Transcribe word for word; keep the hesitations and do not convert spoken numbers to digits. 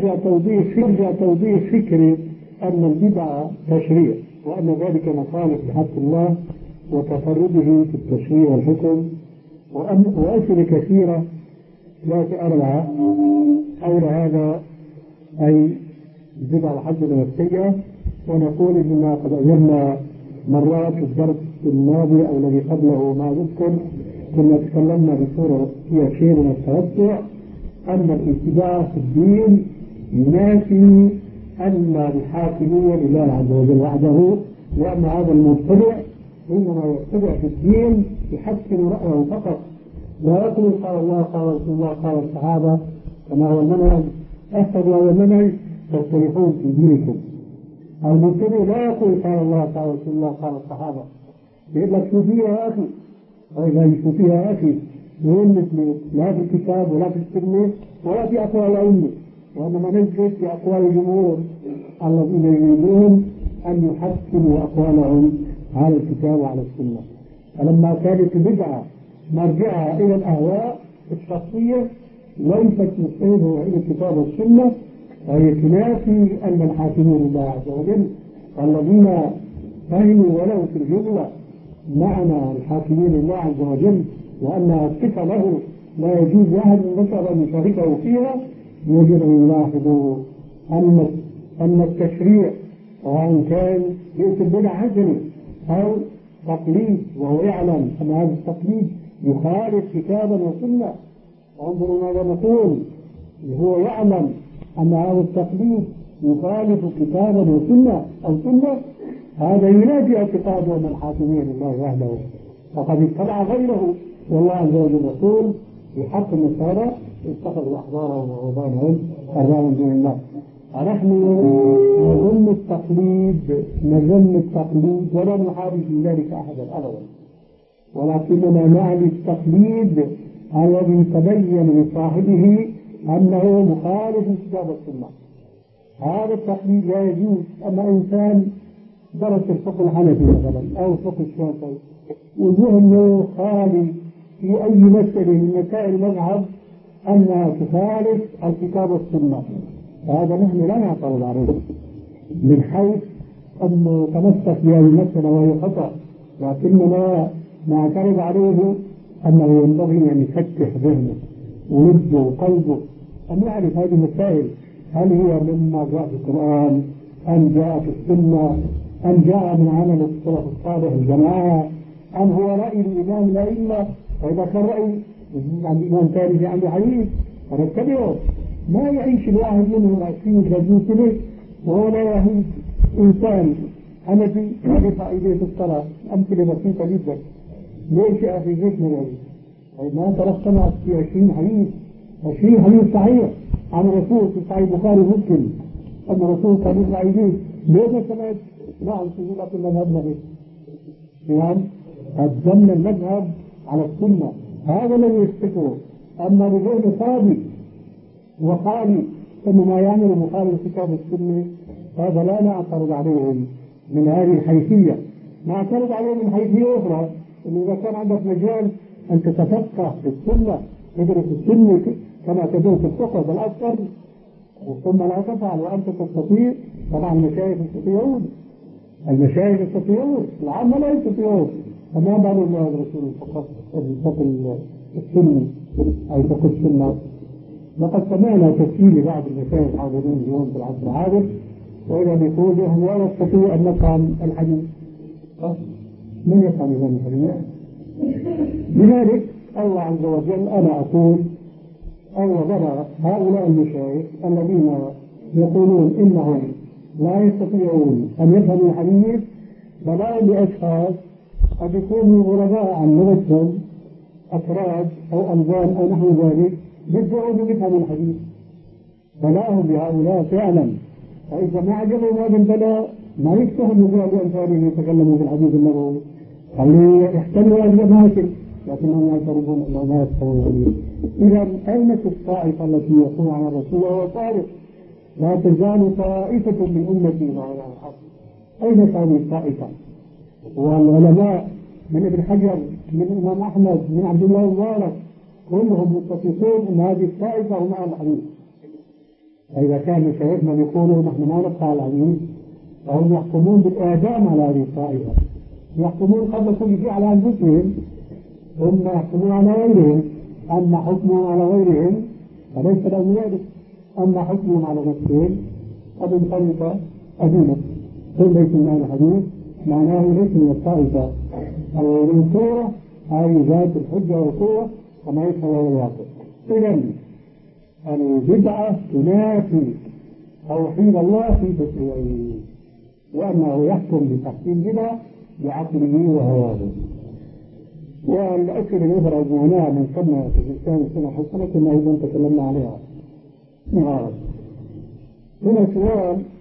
نرجع توضيح نرجع توضيح فكرة أن البدعة تشريع، وأن ذلك مخالف لحق الله وتفرده في التشريع والحكم، وأسئلة كثيرة لا تأرها حول هذا، أي البدعة الحسنة والسيئة. ونقول إننا قد أجبنا مرات في الدرس الماضي أو الذي قبله ما نذكر كنا تكلمنا بصورة فيها شيء من التوسع أن الابتداع في الدين ينافي أن الحاكمية لله عز وجل وحده، لأن هذا المبتدع إنما يبتدع في الدين يحسن رأيه فقط، لا يقول قال الله قال رسول الله قال الصحابة كما هو المنهج. أحسن هو المنهج تختلفون في دينكم. المبتدع لا يقول قال الله قال رسول الله قال الصحابة، يقول لك شو فيها يا أخي، لا شو فيها يا أخي، وين مثل لا في الكتاب ولا في السنة ولا في أقوال الأئمة، وإنما نجد في أقوال الجمهور الذين يريدون أن يحسنوا أقوالهم على الكتاب وعلى السنة. فلما كانت البدعة مرجعها إلى الأهواء الشخصية ليست مستندة إلى الكتاب والسنة، وهي تنافي أن الحاكمين لله عز وجل الذين فهموا ولو في الجملة معنى الحاكمين لله عز وجل وأنها صفة له لا يجوز أحد البشر أن يشاركه فيها، يجب أن يلاحظوا أن أن التشريع وإن كان يأتي بدعة حسنة أو تقليد وهو يعلم أن هذا التقليد يخالف كتابا وسنة، وانظروا ماذا نقول، هو يعلم أن هذا التقليد يخالف كتابا وسنة أو سنة، هذا ينافي اعتقاد أن الحاكمين لله وحده، فقد اتبع غيره. والله عز وجل يقول في حق النصارى اتخذوا أحبارهم ورهبانهم أربابا من دون الله. نحن نظن التقليد نظن التقليد ولا نحارب في ذلك أحدا أبدا، ولكننا نعني التقليد الذي تبين لصاحبه أنه مخالف لكتاب السنة. هذا التقليد لا يجوز. أما إنسان درس الفقه الحنفي مثلا أو الفقه الشافعي وذهنه خالي في أي مسألة من مسائل المذهب أنها تخالف الكتاب والسنة، هذا نحن لا نعترض عليه من حيث أنه تمسك بهذه المسألة وهي خطأ، لكننا نعترض عليه أنه ينبغي أن يفتح ذهنه ولده وقلبه أن يعرف هذه المسائل، هل هي مما جاء في القرآن أم جاء في السنة أم جاء من عمل السلف الصالح الجماعة أم هو رأي الإمام الأئمة. فإذا كان رأي عند الإمام ثاني عنده حديث فنتبعه. ما يعيش الواحد منهم عشرين ثلاثين سنة وهو لا يهود إنسان حنفي يرفع إيديه في الصلاة. أمثلة بسيطة جدا ليش يا أخي زيت من هذه؟ ما ترسمت في عشرين حديث عشرين حديث صحيح عن الرسول في صحيح البخاري ومسلم أن الرسول كان يرفع إيديه. ليه ما سمعت؟ نعم تقول لك المذهب نبي يعني قدمنا المذهب على السنة، هذا الذي يفتكره. أما بغير صادق وقال أنه ما يعمل مخالف كتاب السنة هذا لا نعترض عليهم من هذه الحيثية. نعترض عليهم من حيثية أخرى، أنه إذا كان عندك مجال أن تتفقه في السنة تدرس السنة كما تدرس الفقه بالأكثر ثم لا تفعل وأنت تستطيع. طبعا المشايخ يستطيعون، المشايخ يستطيعون، العامة لا يستطيعون. فما بال الله الرسول فقط الفقه السني أي فقه السنة. لقد سمعنا تسجيل بعض المشايخ الحاضرين اليوم في العصر الحاضر وإذا بيقول لهم لا يستطيع أن نفهم الحديث. من يفهم هذا الحديث؟ لذلك الله عز وجل أنا أقول أولا هؤلاء المشايخ الذين يقولون إنهم لا يستطيعون أن يفهموا الحديث بلاء لأشخاص قد يكونوا غرباء عن لغتهم أفراد أو أنظام أو نحو ذلك يدعون يفهموا الحديث. بلاءهم بهؤلاء فعلا، فإذا ما عجبهم هذا البلاء ما يفتحوا بها بأمثالهم يتكلموا بالحديث النبوي خليه يحتلوا هذه الأماكن لكنهم يعترضون أنه ما يفهمون الحديث. إذا أين الطائفة التي يقول عن الرسول وهو صادق؟ لا تزال طائفة من أمتي ظاهرة على الحق. أين هذه الطائفة؟ والعلماء من ابن حجر من الإمام أحمد من عبد الله المبارك كلهم متفقون أن هذه الطائفة هم أهل الحديث. فإذا كان مشايخنا يقولوا نحن ما نقطع العزيز فهم يحكمون بالإعدام على هذه الطائفة، يحكمون قبل كل شيء على أنفسهم ثم يحكمون على غيرهم. أما حكمهم على غيرهم فليس لهم ذلك، أما حكمهم على نفسهم قد انفرط أدينه. ثم ليس معنى الحديث معناه ليس من الطائفة أو من صورة هذه ذات الحجة والقوة وما يشعر الواقع. إذن البدعة تنافي توحيد الله في تشريعه، وأنه يحكم بتحكيم بدعة بعقله وهواه. والأسئلة الأخرى أجمعناها من قبل في الإسلام السنة حسنة كما أيضا تكلمنا عليها. هنا سؤال